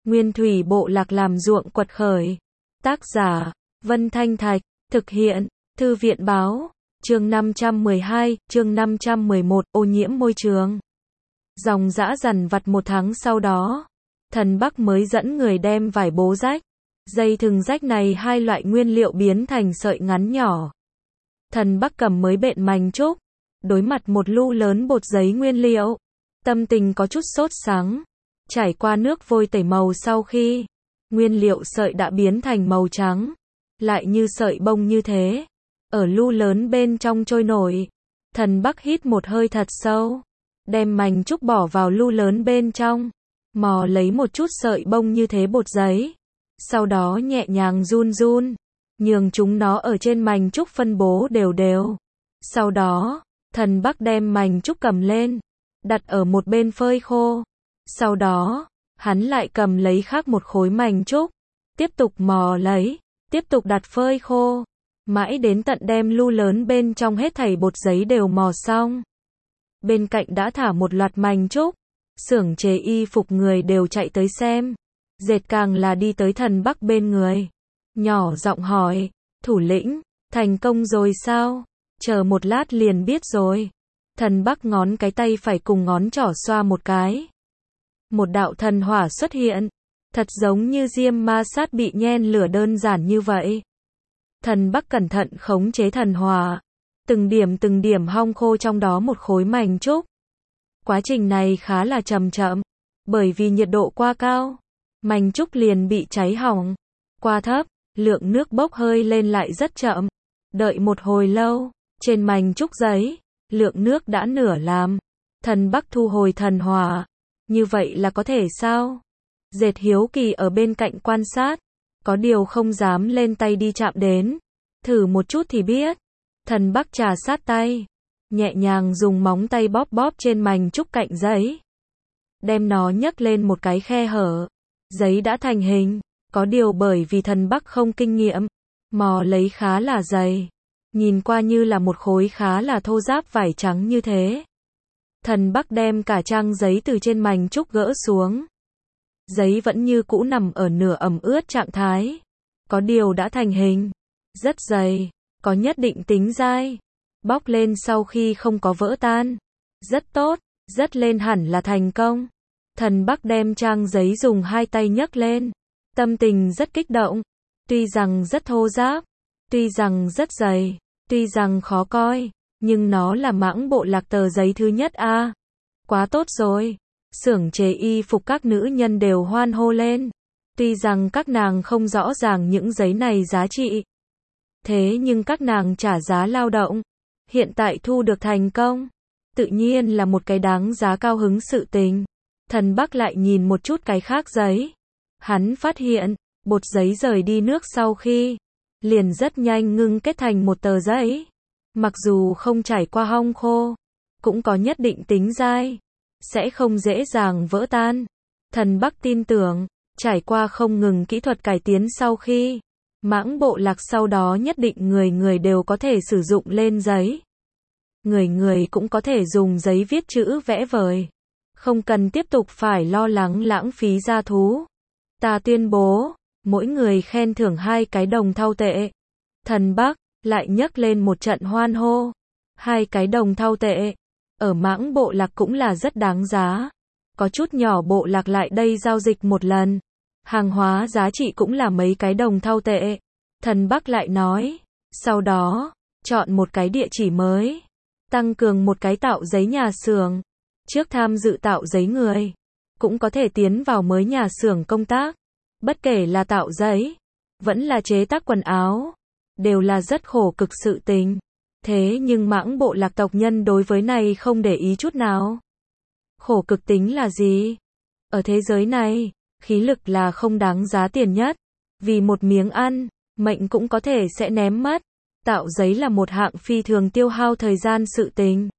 Nguyên thủy bộ lạc làm ruộng quật khởi. Tác giả, Vân Thanh Thạch, thực hiện, Thư viện báo, chương 512, chương 511, ô nhiễm môi trường. Dòng dã dằn vặt một tháng sau đó, Thần Bắc mới dẫn người đem vải bố rách, dây thừng rách này hai loại nguyên liệu biến thành sợi ngắn nhỏ. Thần Bắc cầm mới bện mành trúc, đối mặt một lu lớn bột giấy nguyên liệu, tâm tình có chút sốt sắng. Trải qua nước vôi tẩy màu sau khi, nguyên liệu sợi đã biến thành màu trắng, lại như sợi bông như thế, ở lu lớn bên trong trôi nổi. Thần Bắc hít một hơi thật sâu, đem mành trúc bỏ vào lu lớn bên trong, mò lấy một chút sợi bông như thế bột giấy, sau đó nhẹ nhàng run run, nhường chúng nó ở trên mành trúc phân bố đều đều. Sau đó, Thần Bắc đem mành trúc cầm lên, đặt ở một bên phơi khô. Sau đó, hắn lại cầm lấy khác một khối mành trúc, tiếp tục mò lấy, tiếp tục đặt phơi khô, mãi đến tận đem lu lớn bên trong hết thảy bột giấy đều mò xong. Bên cạnh đã thả một loạt mành trúc, xưởng chế y phục người đều chạy tới xem, dệt càng là đi tới Thần Bắc bên người, nhỏ giọng hỏi, thủ lĩnh, thành công rồi sao? Chờ một lát liền biết rồi. Thần Bắc ngón cái tay phải cùng ngón trỏ xoa một cái. Một đạo thần hỏa xuất hiện, thật giống như diêm ma sát bị nhen lửa đơn giản như vậy. Thần Bắc cẩn thận khống chế thần hỏa, từng điểm hong khô trong đó một khối mành trúc. Quá trình này khá là chậm chậm, bởi vì nhiệt độ quá cao, mành trúc liền bị cháy hỏng. Quá thấp, lượng nước bốc hơi lên lại rất chậm. Đợi một hồi lâu, trên mành trúc giấy, lượng nước đã nửa làm. Thần Bắc thu hồi thần hỏa. Như vậy là có thể sao? Dệt hiếu kỳ ở bên cạnh quan sát, có điều không dám lên tay đi chạm đến. Thử một chút thì biết. Thần Bắc trà sát tay, nhẹ nhàng dùng móng tay bóp bóp trên mành trúc cạnh giấy. Đem nó nhấc lên một cái khe hở. Giấy đã thành hình, có điều bởi vì Thần Bắc không kinh nghiệm, mò lấy khá là dày. Nhìn qua như là một khối khá là thô ráp vải trắng như thế. Thần Bắc đem cả trang giấy từ trên mành trúc gỡ xuống. Giấy vẫn như cũ nằm ở nửa ẩm ướt trạng thái. Có điều đã thành hình. Rất dày, có nhất định tính dai. Bóc lên sau khi không có vỡ tan. Rất tốt, rất lên hẳn là thành công. Thần Bắc đem trang giấy dùng hai tay nhấc lên. Tâm tình rất kích động. Tuy rằng rất thô ráp, tuy rằng rất dày, tuy rằng khó coi, nhưng nó là mãng bộ lạc tờ giấy thứ nhất a. Quá tốt rồi. Xưởng chế y phục các nữ nhân đều hoan hô lên. Tuy rằng các nàng không rõ ràng những giấy này giá trị. Thế nhưng các nàng trả giá lao động. Hiện tại thu được thành công. Tự nhiên là một cái đáng giá cao hứng sự tình. Thần Bắc lại nhìn một chút cái khác giấy. Hắn phát hiện, bột giấy rời đi nước sau khi, liền rất nhanh ngưng kết thành một tờ giấy. Mặc dù không trải qua hong khô, cũng có nhất định tính dai, sẽ không dễ dàng vỡ tan. Thần Bắc tin tưởng, trải qua không ngừng kỹ thuật cải tiến sau khi, mãng bộ lạc sau đó nhất định người người đều có thể sử dụng lên giấy. Người người cũng có thể dùng giấy viết chữ vẽ vời. Không cần tiếp tục phải lo lắng lãng phí gia thú. Ta tuyên bố, mỗi người khen thưởng 2 cái đồng thau tệ. Thần Bắc lại nhấc lên một trận hoan hô. 2 cái đồng thau tệ, ở mãng bộ lạc cũng là rất đáng giá. Có chút nhỏ bộ lạc lại đây giao dịch một lần. Hàng hóa giá trị cũng là mấy cái đồng thau tệ. Thần Bắc lại nói, sau đó, chọn một cái địa chỉ mới. Tăng cường một cái tạo giấy nhà xưởng. Trước tham dự tạo giấy người, cũng có thể tiến vào mới nhà xưởng công tác. Bất kể là tạo giấy, vẫn là chế tác quần áo, đều là rất khổ cực sự tình. Thế nhưng mãng bộ lạc tộc nhân đối với này không để ý chút nào. Khổ cực tính là gì? Ở thế giới này, khí lực là không đáng giá tiền nhất. Vì một miếng ăn, mệnh cũng có thể sẽ ném mất. Tạo giấy là một hạng phi thường tiêu hao thời gian sự tình.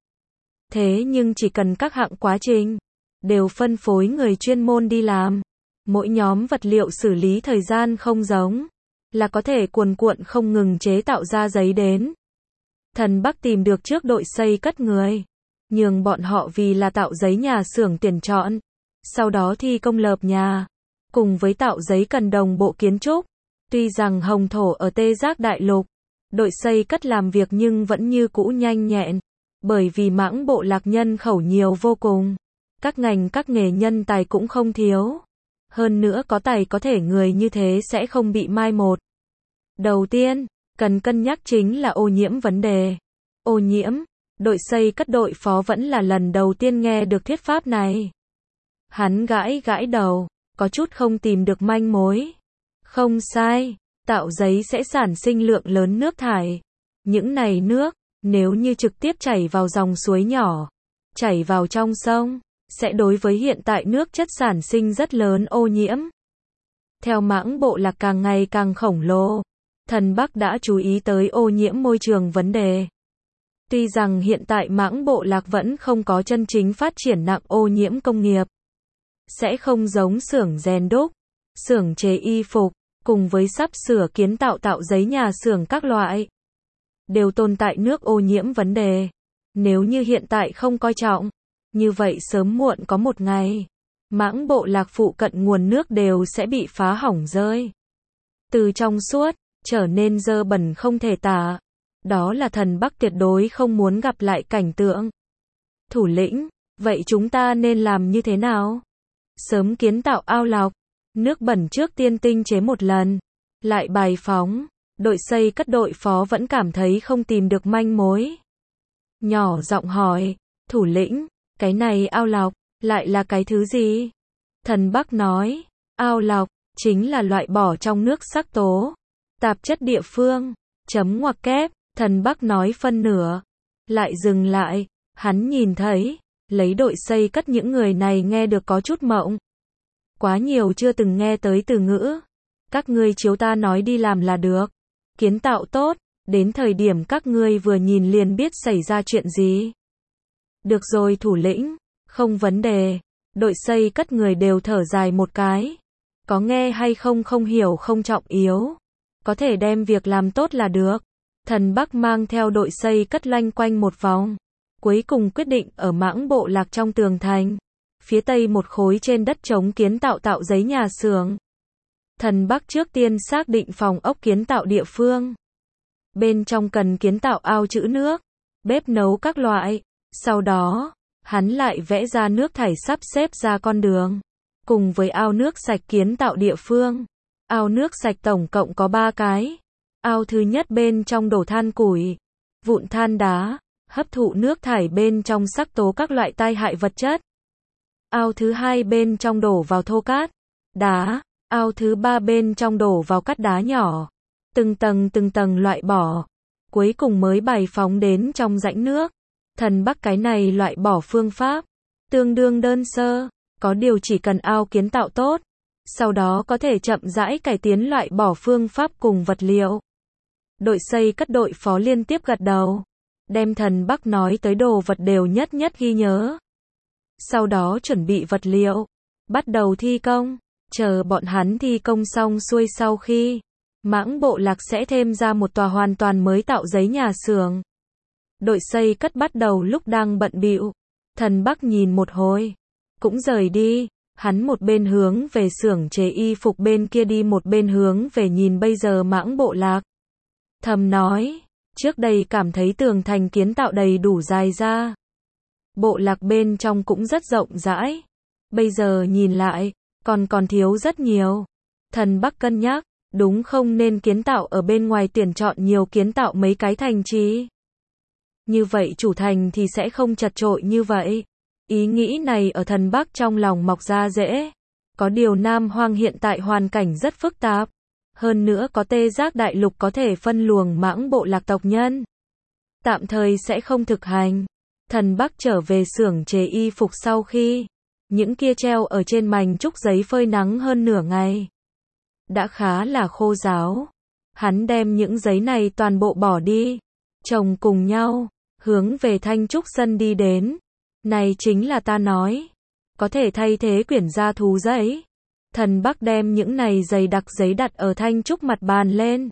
Thế nhưng chỉ cần các hạng quá trình, đều phân phối người chuyên môn đi làm. Mỗi nhóm vật liệu xử lý thời gian không giống, là có thể cuồn cuộn không ngừng chế tạo ra giấy đến. Thần Bắc tìm được trước đội xây cất người, nhường bọn họ vì là tạo giấy nhà xưởng tuyển chọn, sau đó thi công lợp nhà. cùng với tạo giấy cần đồng bộ kiến trúc. Tuy rằng hồng thổ ở Tê Giác Đại Lục, đội xây cất làm việc nhưng vẫn như cũ nhanh nhẹn, bởi vì Mãng Bộ Lạc nhân khẩu nhiều vô cùng. Các ngành các nghề nhân tài cũng không thiếu. Hơn nữa có tài có thể người như thế sẽ không bị mai một. Đầu tiên, cần cân nhắc chính là ô nhiễm vấn đề. Ô nhiễm, đội xây cất đội phó vẫn là lần đầu tiên nghe được thuyết pháp này. Hắn gãi gãi đầu, có chút không tìm được manh mối. Không sai, tạo giấy sẽ sản sinh lượng lớn nước thải. Những này nước, nếu như trực tiếp chảy vào dòng suối nhỏ, chảy vào trong sông, sẽ đối với hiện tại nước chất sản sinh rất lớn ô nhiễm. Theo Mãng Bộ Lạc càng ngày càng khổng lồ, Thần Bắc đã chú ý tới ô nhiễm môi trường vấn đề. Tuy rằng hiện tại Mãng Bộ Lạc vẫn không có chân chính phát triển nặng ô nhiễm công nghiệp, sẽ không giống xưởng rèn đúc, xưởng chế y phục, cùng với sắp sửa kiến tạo tạo giấy nhà xưởng các loại, đều tồn tại nước ô nhiễm vấn đề. Nếu như hiện tại không coi trọng, như vậy sớm muộn có một ngày, Mãng Bộ Lạc phụ cận nguồn nước đều sẽ bị phá hỏng rơi. Từ trong suốt, trở nên dơ bẩn không thể tả. Đó là Thần Bắc tuyệt đối không muốn gặp lại cảnh tượng. Thủ lĩnh, vậy chúng ta nên làm như thế nào? Sớm kiến tạo ao lọc, nước bẩn trước tiên tinh chế một lần, lại bài phóng. Đội xây cất đội phó vẫn cảm thấy không tìm được manh mối. Nhỏ giọng hỏi, thủ lĩnh, cái này ao lọc, lại là cái thứ gì? Thần Bắc nói, ao lọc, chính là loại bỏ trong nước sắc tố, tạp chất địa phương, chấm ngoặc kép, Thần Bắc nói phân nửa, lại dừng lại, hắn nhìn thấy, lấy đội xây cất những người này nghe được có chút mộng. Quá nhiều chưa từng nghe tới từ ngữ. Các ngươi chiếu ta nói đi làm là được. Kiến tạo tốt, đến thời điểm các ngươi vừa nhìn liền biết xảy ra chuyện gì. Được rồi thủ lĩnh, không vấn đề. Đội xây cất người đều thở dài một cái. Có nghe hay không không hiểu không trọng yếu. Có thể đem việc làm tốt là được. Thần Bắc mang theo đội xây cất loanh quanh một vòng. Cuối cùng quyết định ở Mãng Bộ Lạc trong tường thành. Phía tây một khối trên đất trống kiến tạo tạo giấy nhà xưởng. Thần Bắc trước tiên xác định phòng ốc kiến tạo địa phương. Bên trong cần kiến tạo ao trữ nước, bếp nấu các loại. Sau đó, hắn lại vẽ ra nước thải sắp xếp ra con đường. Cùng với ao nước sạch kiến tạo địa phương. Ao nước sạch tổng cộng có 3 cái. Ao thứ nhất bên trong đổ than củi, vụn than đá, hấp thụ nước thải bên trong sắc tố các loại tai hại vật chất. Ao thứ hai bên trong đổ vào thô cát, đá. Ao thứ ba bên trong đổ vào cát đá nhỏ. Từng tầng loại bỏ. Cuối cùng mới bài phóng đến trong rãnh nước. Thần Bắc cái này loại bỏ phương pháp tương đương đơn sơ, có điều chỉ cần ao kiến tạo tốt, sau đó có thể chậm rãi cải tiến loại bỏ phương pháp cùng vật liệu. Đội xây cất đội phó liên tiếp gật đầu, đem Thần Bắc nói tới đồ vật đều nhất nhất ghi nhớ. Sau đó chuẩn bị vật liệu, bắt đầu thi công, chờ bọn hắn thi công xong xuôi sau khi Mãng Bộ Lạc sẽ thêm ra một tòa hoàn toàn mới tạo giấy nhà xưởng. Đội xây cất bắt đầu lúc đang bận bịu. Thần Bắc nhìn một hồi, cũng rời đi. Hắn một bên hướng về xưởng chế y phục bên kia đi, một bên hướng về nhìn bây giờ Mãng Bộ Lạc. Thầm nói, trước đây cảm thấy tường thành kiến tạo đầy đủ dài ra. Bộ lạc bên trong cũng rất rộng rãi. Bây giờ nhìn lại, còn thiếu rất nhiều. Thần Bắc cân nhắc, đúng không nên kiến tạo ở bên ngoài, tuyển chọn nhiều kiến tạo mấy cái thành trì. Như vậy chủ thành thì sẽ không chật chội như vậy. Ý nghĩ này ở Thần Bắc trong lòng mọc ra dễ. Có điều Nam Hoang hiện tại hoàn cảnh rất phức tạp. Hơn nữa có Tê Giác Đại Lục có thể phân luồng Mãng Bộ Lạc tộc nhân. Tạm thời sẽ không thực hành. Thần Bắc trở về xưởng chế y phục sau khi những kia treo ở trên mành trúc giấy phơi nắng hơn nửa ngày. Đã khá là khô ráo. Hắn đem những giấy này toàn bộ bỏ đi, chồng cùng nhau, hướng về thanh trúc sân đi đến. Này chính là ta nói, có thể thay thế quyển gia thú giấy. Thần Bắc đem những này dày đặc giấy đặt ở thanh trúc mặt bàn lên.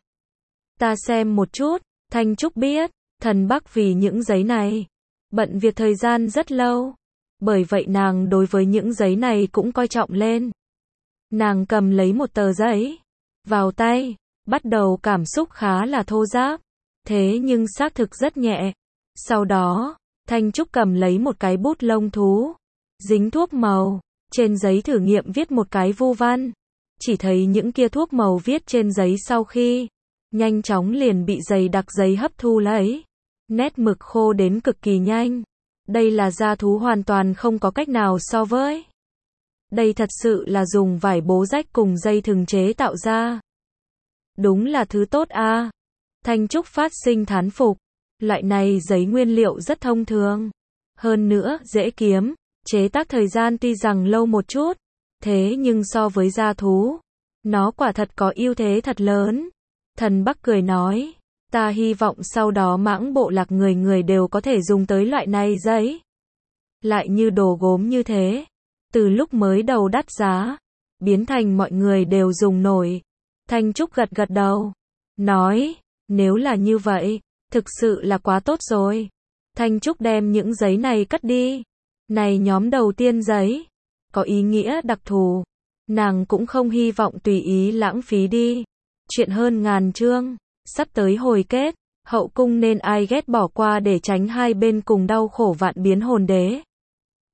Ta xem một chút. Thanh trúc biết, Thần Bắc vì những giấy này bận việc thời gian rất lâu. Bởi vậy nàng đối với những giấy này cũng coi trọng lên. Nàng cầm lấy một tờ giấy, vào tay, bắt đầu cảm xúc khá là thô ráp, thế nhưng xác thực rất nhẹ. Sau đó, Thanh Trúc cầm lấy một cái bút lông thú, dính thuốc màu, trên giấy thử nghiệm viết một cái vu văn. Chỉ thấy những kia thuốc màu viết trên giấy sau khi nhanh chóng liền bị dày đặc giấy hấp thu lấy. Nét mực khô đến cực kỳ nhanh. Đây là da thú hoàn toàn không có cách nào so với. Đây thật sự là dùng vải bố rách cùng dây thừng chế tạo ra. Đúng là thứ tốt a. Thanh Trúc phát sinh thán phục. Loại này giấy nguyên liệu rất thông thường. Hơn nữa, dễ kiếm. Chế tác thời gian tuy rằng lâu một chút. Thế nhưng so với da thú, nó quả thật có ưu thế thật lớn. Thần Bắc cười nói. Ta hy vọng sau đó Mãng bộ lạc người người đều có thể dùng tới loại này giấy. Lại như đồ gốm như thế. Từ lúc mới đầu đắt giá, biến thành mọi người đều dùng nổi. Thanh Trúc gật gật đầu. Nói, nếu là như vậy, thực sự là quá tốt rồi. Thanh Trúc đem những giấy này cất đi. Này nhóm đầu tiên giấy, có ý nghĩa đặc thù. Nàng cũng không hy vọng tùy ý lãng phí đi. Chuyện hơn ngàn chương, sắp tới hồi kết. Hậu cung nên ai ghét bỏ qua để tránh hai bên cùng đau khổ vạn biến hồn đế.